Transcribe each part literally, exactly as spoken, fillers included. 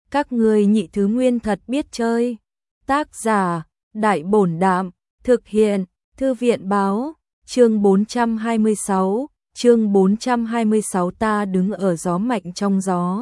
Các ngươi nhị thứ nguyên thật biết chơi. Tác giả, Đại Bổn Đạm, thực hiện, Thư viện Báo, chương bốn trăm hai mươi sáu, chương bốn trăm hai mươi sáu ta đứng ở gió mạnh trong gió.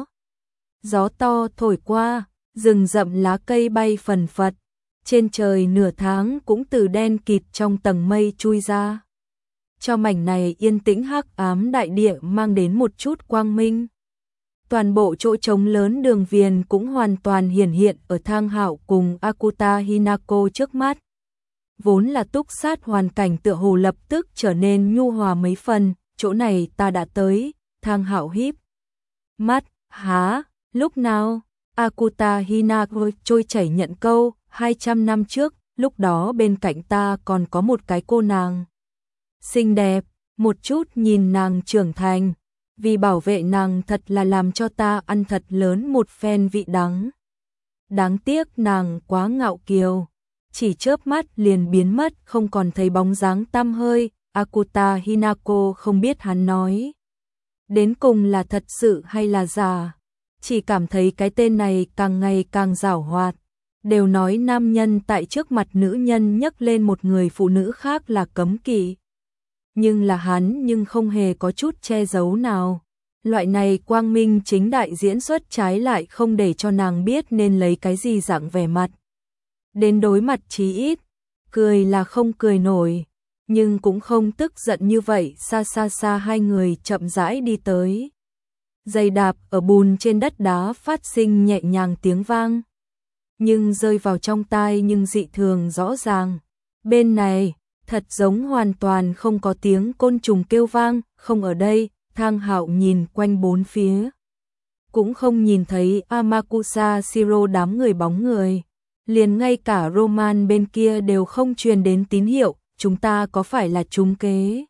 Gió to thổi qua, rừng rậm lá cây bay phần phật, trên trời nửa tháng cũng từ đen kịt trong tầng mây chui ra. Cho mảnh này yên tĩnh hắc ám đại địa mang đến một chút quang minh. Toàn bộ chỗ trống lớn đường viền cũng hoàn toàn hiển hiện ở Thang Hạo cùng Akuta Hinako trước mắt. Vốn là túc sát hoàn cảnh tựa hồ lập tức trở nên nhu hòa mấy phần, chỗ này ta đã tới, Thang Hạo híp mắt, há, lúc nào? Akuta Hinako trôi chảy nhận câu, hai trăm năm trước, lúc đó bên cạnh ta còn có một cái cô nàng. Xinh đẹp, một chút nhìn nàng trưởng thành, vì bảo vệ nàng thật là làm cho ta ăn thật lớn một phen vị đắng. Đáng tiếc nàng quá ngạo kiều, chỉ chớp mắt liền biến mất không còn thấy bóng dáng tăm hơi. Akuta Hinako không biết hắn nói đến cùng là thật sự hay là giả, chỉ cảm thấy cái tên này càng ngày càng giảo hoạt. Đều nói nam nhân tại trước mặt nữ nhân nhấc lên một người phụ nữ khác là cấm kỵ. Nhưng là hắn nhưng không hề có chút che giấu nào. Loại này quang minh chính đại diễn xuất trái lại không để cho nàng biết nên lấy cái gì dạng vẻ mặt. Đến đối mặt chí ít, cười là không cười nổi, nhưng cũng không tức giận như vậy. Xa xa xa hai người chậm rãi đi tới. Giày đạp ở bùn trên đất đá phát sinh nhẹ nhàng tiếng vang, nhưng rơi vào trong tai nhưng dị thường rõ ràng. Bên này, thật giống hoàn toàn không có tiếng côn trùng kêu vang, không ở đây. Thang Hạo nhìn quanh bốn phía, cũng không nhìn thấy Amakusa Shiro đám người bóng người, liền ngay cả Roman bên kia đều không truyền đến tín hiệu, chúng ta có phải là trúng kế?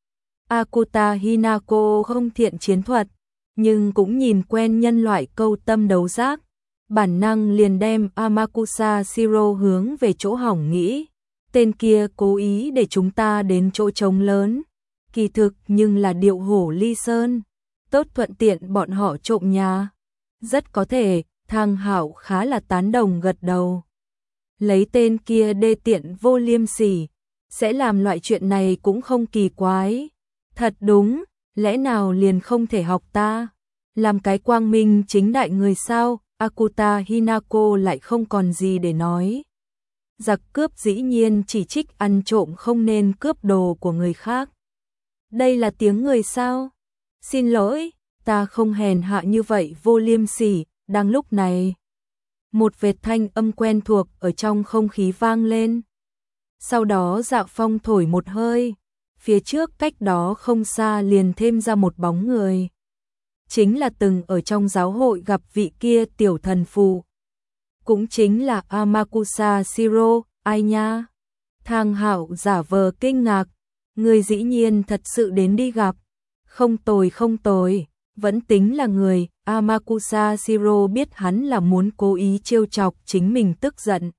Akuta Hinako không thiện chiến thuật, nhưng cũng nhìn quen nhân loại câu tâm đấu giác, bản năng liền đem Amakusa Shiro hướng về chỗ hỏng nghĩ, tên kia cố ý để chúng ta đến chỗ trống lớn. Kỳ thực nhưng là điệu hổ ly sơn, tốt thuận tiện bọn họ trộm nhà. Rất có thể, Thang Hạo khá là tán đồng gật đầu. Lấy tên kia đê tiện vô liêm sỉ, sẽ làm loại chuyện này cũng không kỳ quái. Thật đúng, lẽ nào liền không thể học ta? Làm cái quang minh chính đại người sao? Akuta Hinako lại không còn gì để nói. Giặc cướp dĩ nhiên chỉ trích ăn trộm không nên cướp đồ của người khác. Đây là tiếng người sao? Xin lỗi, ta không hèn hạ như vậy vô liêm sỉ. Đang lúc này, một vệt thanh âm quen thuộc ở trong không khí vang lên. Sau đó Dạ Phong thổi một hơi, phía trước cách đó không xa liền thêm ra một bóng người. Chính là từng ở trong giáo hội gặp vị kia tiểu thần phù. Cũng chính là Amakusa Shiro. Ai nha? Thang Hạo giả vờ kinh ngạc. Người dĩ nhiên thật sự đến đi gặp. Không tồi không tồi, vẫn tính là người. Amakusa Shiro biết hắn là muốn cố ý trêu chọc chính mình tức giận,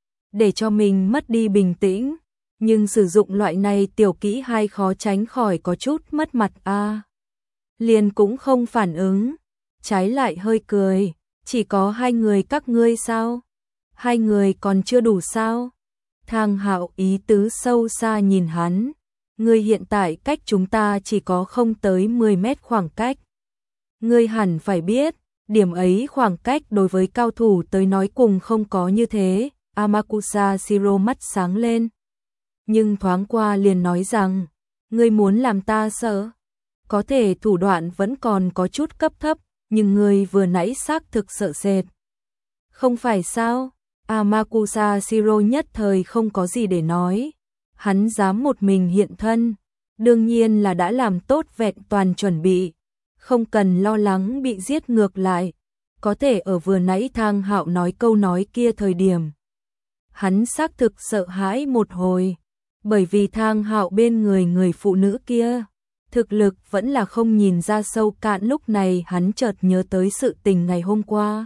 để cho mình mất đi bình tĩnh. Nhưng sử dụng loại này tiểu kỹ hay khó tránh khỏi có chút mất mặt a. À, liền cũng không phản ứng, trái lại hơi cười. Chỉ có hai người các ngươi sao? Hai người còn chưa đủ sao? Thang Hạo ý tứ sâu xa nhìn hắn. Ngươi hiện tại cách chúng ta chỉ có không tới mười mét khoảng cách. Ngươi hẳn phải biết, điểm ấy khoảng cách đối với cao thủ tới nói cùng không có như thế. Amakusa Shiro mắt sáng lên, nhưng thoáng qua liền nói rằng, ngươi muốn làm ta sợ? Có thể thủ đoạn vẫn còn có chút cấp thấp, nhưng ngươi vừa nãy xác thực sợ sệt. Không phải sao? Amakusa Shiro nhất thời không có gì để nói. Hắn dám một mình hiện thân, đương nhiên là đã làm tốt vẹn toàn chuẩn bị, không cần lo lắng bị giết ngược lại. Có thể ở vừa nãy Thang Hạo nói câu nói kia thời điểm, hắn xác thực sợ hãi một hồi, bởi vì Thang Hạo bên người người phụ nữ kia, thực lực vẫn là không nhìn ra sâu cạn. Lúc này hắn chợt nhớ tới sự tình ngày hôm qua.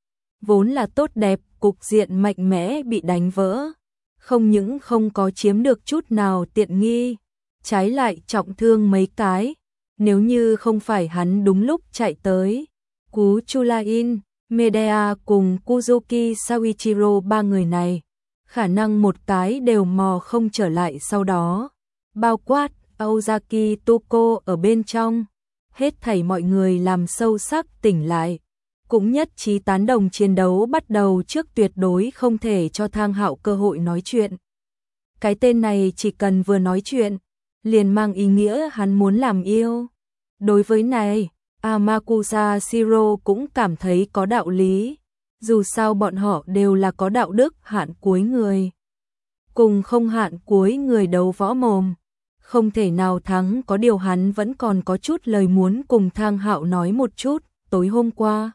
Vốn là tốt đẹp, cục diện mạnh mẽ bị đánh vỡ. Không những không có chiếm được chút nào tiện nghi, trái lại trọng thương mấy cái. Nếu như không phải hắn đúng lúc chạy tới, cứu Chulain, Medea cùng Kuzuki Saichiro ba người này, khả năng một cái đều mò không trở lại sau đó, bao quát Aozaki Toko ở bên trong, hết thảy mọi người làm sâu sắc tỉnh lại, cũng nhất trí tán đồng chiến đấu bắt đầu trước, tuyệt đối không thể cho Thang Hạo cơ hội nói chuyện. Cái tên này chỉ cần vừa nói chuyện, liền mang ý nghĩa hắn muốn làm yêu. Đối với này, Amakusa Shiro cũng cảm thấy có đạo lý, dù sao bọn họ đều là có đạo đức hạn cuối người. Cùng không hạn cuối người đấu võ mồm, không thể nào thắng, có điều hắn vẫn còn có chút lời muốn cùng Thang Hạo nói một chút. Tối hôm qua,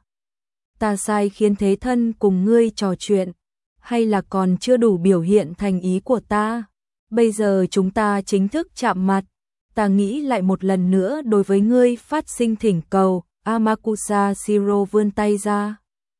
ta sai khiến thế thân cùng ngươi trò chuyện, hay là còn chưa đủ biểu hiện thành ý của ta? Bây giờ chúng ta chính thức chạm mặt, ta nghĩ lại một lần nữa đối với ngươi phát sinh thỉnh cầu. Amakusa Shiro vươn tay ra,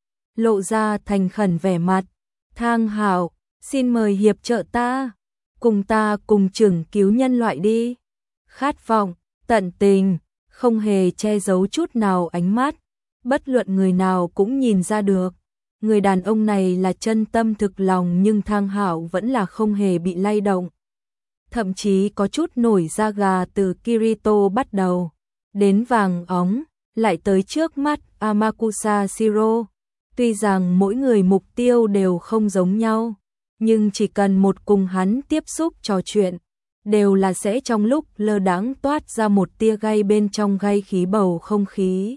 lộ ra thành khẩn vẻ mặt. Thang Hạo, xin mời hiệp trợ ta, cùng ta cùng chừng cứu nhân loại đi. Khát vọng, tận tình, không hề che giấu chút nào ánh mắt, bất luận người nào cũng nhìn ra được. Người đàn ông này là chân tâm thực lòng, nhưng Thang Hạo vẫn là không hề bị lay động. Thậm chí có chút nổi da gà, từ Kirito bắt đầu, đến vàng óng, lại tới trước mắt Amakusa Shiro. Tuy rằng mỗi người mục tiêu đều không giống nhau, nhưng chỉ cần một cùng hắn tiếp xúc trò chuyện, đều là sẽ trong lúc lơ đãng toát ra một tia gay bên trong gay khí bầu không khí.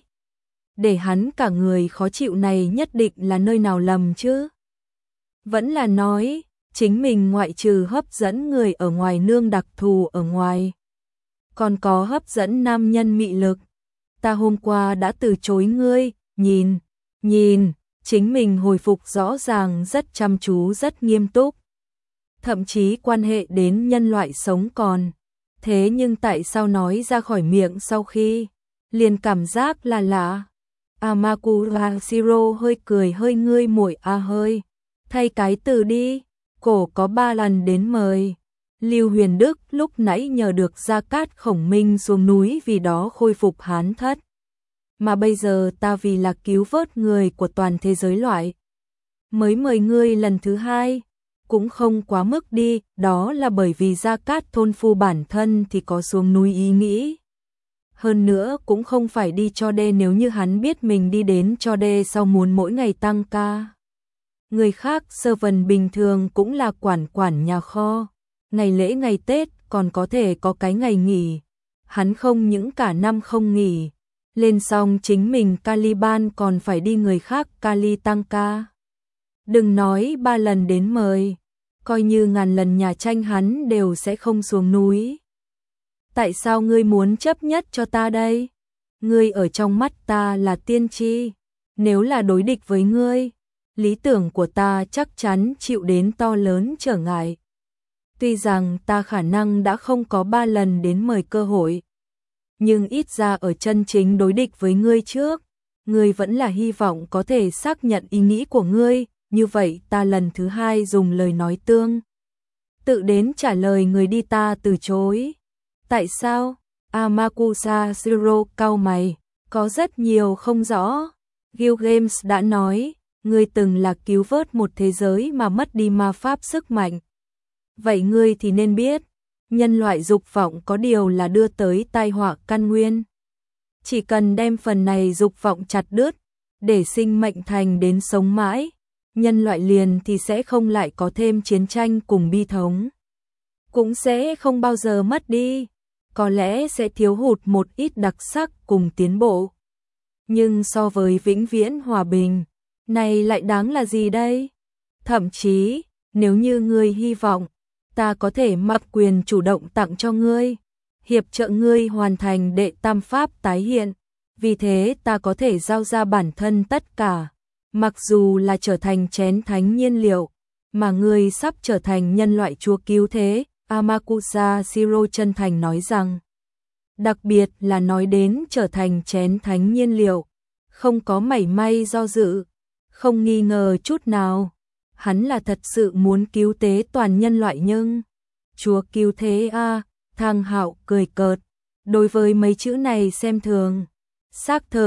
Để hắn cả người khó chịu này nhất định là nơi nào lầm chứ? Vẫn là nói, chính mình ngoại trừ hấp dẫn người ở ngoài nương đặc thù ở ngoài, còn có hấp dẫn nam nhân mị lực. Ta hôm qua đã từ chối ngươi, nhìn, nhìn, chính mình hồi phục rõ ràng rất chăm chú, rất nghiêm túc. Thậm chí quan hệ đến nhân loại sống còn. Thế nhưng tại sao nói ra khỏi miệng sau khi, liền cảm giác là lạ. Amakusa Shiro hơi cười, hơi ngươi muội a hơi. Thay cái từ đi, cổ có ba lần đến mời. Lưu Huyền Đức lúc nãy nhờ được Gia Cát Khổng Minh xuống núi vì đó khôi phục hán thất. Mà bây giờ ta vì là cứu vớt người của toàn thế giới loại, mới mời ngươi lần thứ hai, cũng không quá mức đi, đó là bởi vì Gia Cát thôn phu bản thân thì có xuống núi ý nghĩ. Hơn nữa cũng không phải đi cho đê, nếu như hắn biết mình đi đến cho đê sau muốn mỗi ngày tăng ca. Người khác sơ vần bình thường cũng là quản quản nhà kho, ngày lễ ngày Tết còn có thể có cái ngày nghỉ. Hắn không những cả năm không nghỉ, lên xong chính mình Caliban còn phải đi người khác Cali tăng ca. Đừng nói ba lần đến mời, coi như ngàn lần nhà tranh hắn đều sẽ không xuống núi. Tại sao ngươi muốn chấp nhất cho ta đây? Ngươi ở trong mắt ta là tiên tri, nếu là đối địch với ngươi, lý tưởng của ta chắc chắn chịu đến to lớn trở ngại. Tuy rằng ta khả năng đã không có ba lần đến mời cơ hội, nhưng ít ra ở chân chính đối địch với ngươi trước, ngươi vẫn là hy vọng có thể xác nhận ý nghĩ của ngươi, như vậy ta lần thứ hai dùng lời nói tương tự đến trả lời người đi, ta từ chối. Tại sao? Amakusa Shiro cau mày, có rất nhiều không rõ. Guild Games đã nói, ngươi từng là cứu vớt một thế giới mà mất đi ma pháp sức mạnh. Vậy ngươi thì nên biết, nhân loại dục vọng có điều là đưa tới tai họa căn nguyên. Chỉ cần đem phần này dục vọng chặt đứt, để sinh mệnh thành đến sống mãi, nhân loại liền thì sẽ không lại có thêm chiến tranh cùng bi thống. Cũng sẽ không bao giờ mất đi, có lẽ sẽ thiếu hụt một ít đặc sắc cùng tiến bộ. Nhưng so với vĩnh viễn hòa bình, này lại đáng là gì đây? Thậm chí, nếu như ngươi hy vọng, ta có thể mặc quyền chủ động tặng cho ngươi, hiệp trợ ngươi hoàn thành đệ tam pháp tái hiện. Vì thế ta có thể giao ra bản thân tất cả, mặc dù là trở thành chén thánh nhiên liệu, mà ngươi sắp trở thành nhân loại chúa cứu thế. Amakusa Shiro chân thành nói rằng, đặc biệt là nói đến trở thành chén thánh nhiên liệu, không có mảy may do dự, không nghi ngờ chút nào. Hắn là thật sự muốn cứu tế toàn nhân loại, nhưng chúa cứu thế a à, Thang Hạo cười cợt, đối với mấy chữ này xem thường. Xác thực,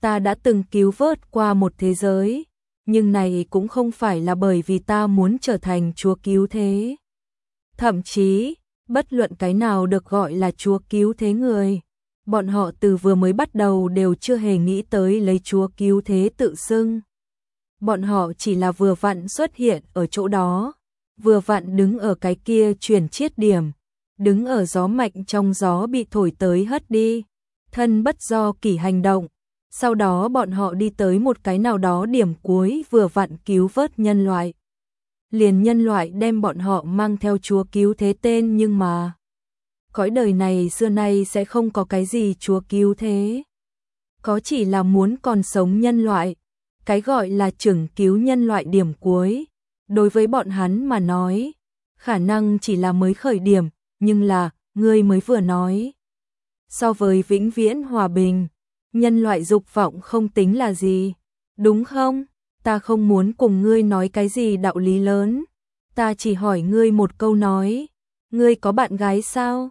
ta đã từng cứu vớt qua một thế giới, nhưng này cũng không phải là bởi vì ta muốn trở thành chúa cứu thế. Thậm chí, bất luận cái nào được gọi là chúa cứu thế người, bọn họ từ vừa mới bắt đầu đều chưa hề nghĩ tới lấy chúa cứu thế tự xưng. Bọn họ chỉ là vừa vặn xuất hiện ở chỗ đó, vừa vặn đứng ở cái kia chuyển chiết điểm, đứng ở gió mạnh trong gió bị thổi tới hất đi, thân bất do kỷ hành động. Sau đó bọn họ đi tới một cái nào đó điểm cuối vừa vặn cứu vớt nhân loại. Liền nhân loại đem bọn họ mang theo chúa cứu thế tên, nhưng mà cõi đời này xưa nay sẽ không có cái gì chúa cứu thế. Có chỉ là muốn còn sống nhân loại, cái gọi là chừng cứu nhân loại điểm cuối. Đối với bọn hắn mà nói, khả năng chỉ là mới khởi điểm, nhưng là, ngươi mới vừa nói. So với vĩnh viễn hòa bình, nhân loại dục vọng không tính là gì, đúng không? Ta không muốn cùng ngươi nói cái gì đạo lý lớn, ta chỉ hỏi ngươi một câu nói, ngươi có bạn gái sao?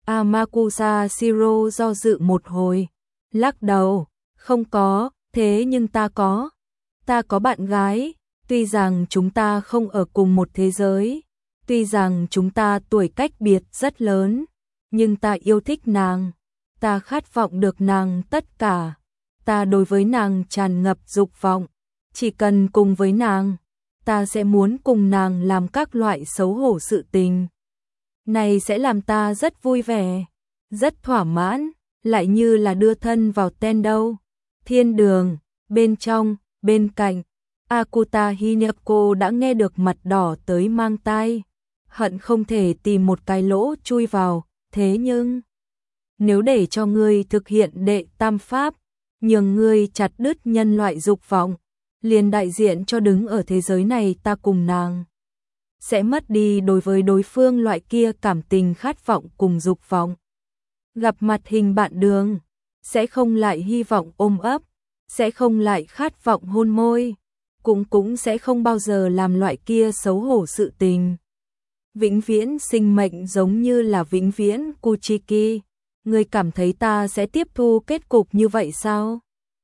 Amakusa Shiro do dự một hồi, lắc đầu, không có, thế nhưng ta có, ta có bạn gái, tuy rằng chúng ta không ở cùng một thế giới, tuy rằng chúng ta tuổi cách biệt rất lớn, nhưng ta yêu thích nàng, ta khát vọng được nàng tất cả, ta đối với nàng tràn ngập dục vọng, chỉ cần cùng với nàng, ta sẽ muốn cùng nàng làm các loại xấu hổ sự tình. Này sẽ làm ta rất vui vẻ, rất thỏa mãn, lại như là đưa thân vào ten đâu. Thiên đường, bên trong, bên cạnh, Akuta Hinako đã nghe được mặt đỏ tới mang tai, hận không thể tìm một cái lỗ chui vào, thế nhưng nếu để cho ngươi thực hiện đệ tam pháp, nhường ngươi chặt đứt nhân loại dục vọng, liền đại diện cho đứng ở thế giới này ta cùng nàng sẽ mất đi đối với đối phương loại kia cảm tình khát vọng cùng dục vọng. Gặp mặt hình bạn đường, sẽ không lại hy vọng ôm ấp, sẽ không lại khát vọng hôn môi, cũng cũng sẽ không bao giờ làm loại kia xấu hổ sự tình. Vĩnh viễn sinh mệnh giống như là vĩnh viễn Kuchiki, ngươi cảm thấy ta sẽ tiếp thu kết cục như vậy sao?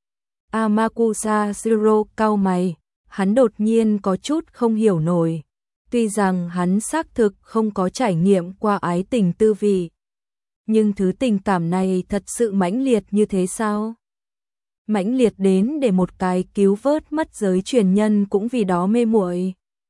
Amakusa Shiro cau mày, hắn đột nhiên có chút không hiểu nổi. Tuy rằng hắn xác thực không có trải nghiệm qua ái tình tư vị, nhưng thứ tình cảm này thật sự mãnh liệt như thế sao? Mãnh liệt đến để một cái cứu vớt mất giới truyền nhân cũng vì đó mê muội.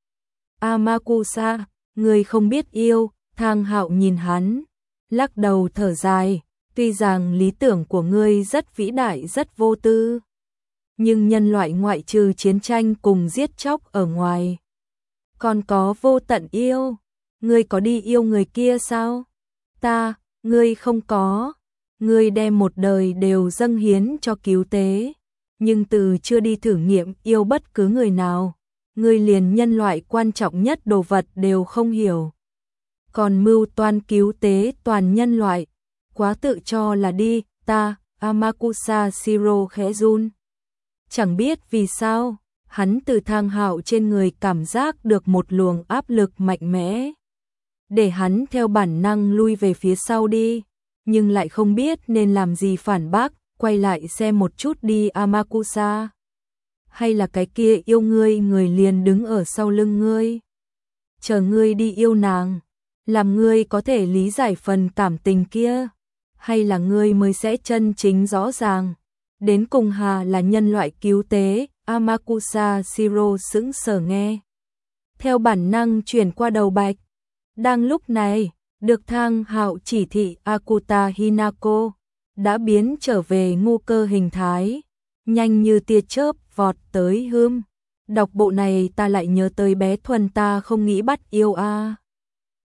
Amakusa, ngươi không biết yêu, Thang Hạo nhìn hắn, lắc đầu thở dài, tuy rằng lý tưởng của ngươi rất vĩ đại rất vô tư, nhưng nhân loại ngoại trừ chiến tranh cùng giết chóc ở ngoài, còn có vô tận yêu, ngươi có đi yêu người kia sao? Ta, ngươi không có, ngươi đem một đời đều dâng hiến cho cứu tế, nhưng từ chưa đi thử nghiệm yêu bất cứ người nào, ngươi liền nhân loại quan trọng nhất đồ vật đều không hiểu. Còn mưu toan cứu tế toàn nhân loại, quá tự cho là đi, ta, Amakusa Shiro khẽ run. Chẳng biết vì sao, hắn từ Thang Hạo trên người cảm giác được một luồng áp lực mạnh mẽ, để hắn theo bản năng lui về phía sau đi, nhưng lại không biết nên làm gì phản bác, quay lại xem một chút đi Amakusa. Hay là cái kia yêu ngươi người liền đứng ở sau lưng ngươi, chờ ngươi đi yêu nàng, làm ngươi có thể lý giải phần cảm tình kia, hay là ngươi mới sẽ chân chính rõ ràng, đến cùng hà là nhân loại cứu tế. Amakusa Shiro sững sờ nghe, theo bản năng chuyển qua đầu bạch. Đang lúc này, được Thang Hạo chỉ thị, Akuta Hinako đã biến trở về ngu cơ hình thái, nhanh như tia chớp vọt tới hươm. Đọc bộ này ta lại nhớ tới bé Thuần ta không nghĩ bắt yêu a. À.